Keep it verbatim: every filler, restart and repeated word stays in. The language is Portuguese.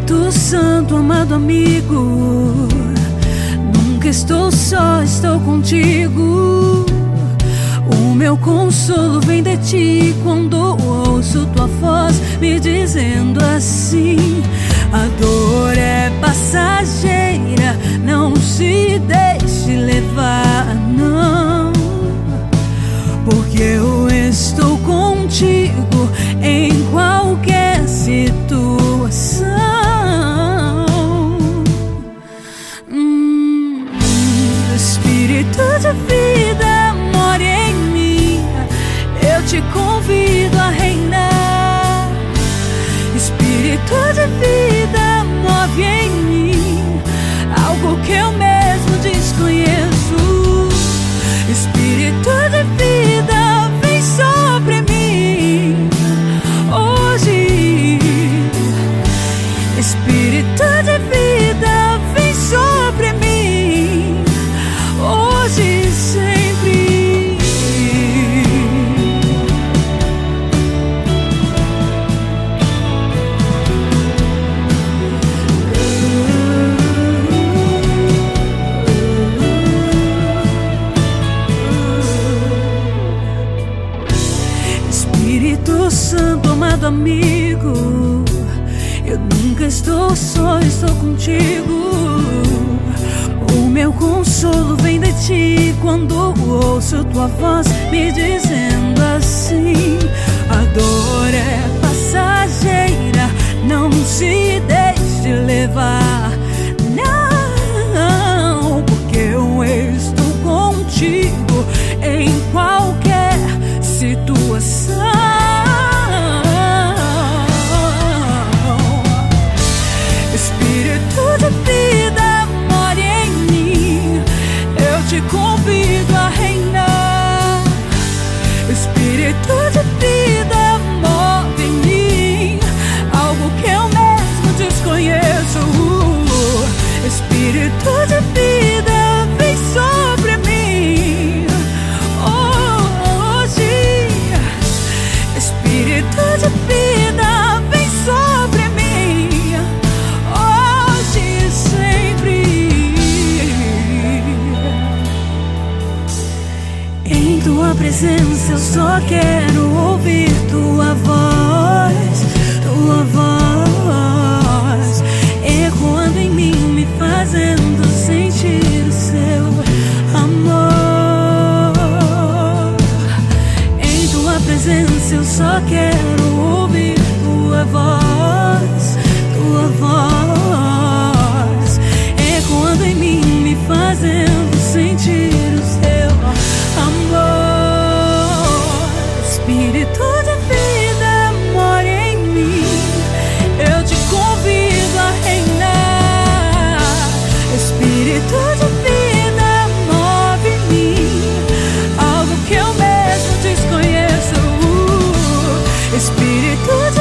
Espírito Santo, amado amigo, nunca estou só, estou contigo. O meu consolo vem de ti quando ouço tua voz me dizendo assim: a dor é passageira, não se deixe levar, não, porque eu estou contigo em qualquer situação. Hum, Espírito de vida mora em mim, eu te convido a reinar. Espírito de vida move em mim algo que eu mesmo desconheço. Espírito de vida vem sobre mim hoje. Espírito de vida vem sobre mim hoje e sempre. Espírito Santo, amado amigo, eu nunca estou só, estou contigo. O meu consolo vem de ti quando ouço tua voz me dizendo assim: a dor é passageira, não se deixe levar, não, porque eu estou contigo em qualquer situação. Espírito de vida mora em mim, eu te convido a reinar. Espírito de vida move em mim algo que eu mesmo desconheço. Espírito de vida vem sobre mim hoje. Espírito de vida vem sobre mim hoje e sempre. Em tua presença eu só quero ouvir tua voz, tua voz ecoando em mim, me fazendo sentir o seu amor. Em tua presença eu só quero ouvir tua voz, tua voz ecoando em mim, me fazendo sentir o seu amor. Espírito de vida mora em mim, eu te convido a reinar. Espírito de vida move em mim algo que eu mesmo desconheço. Espírito de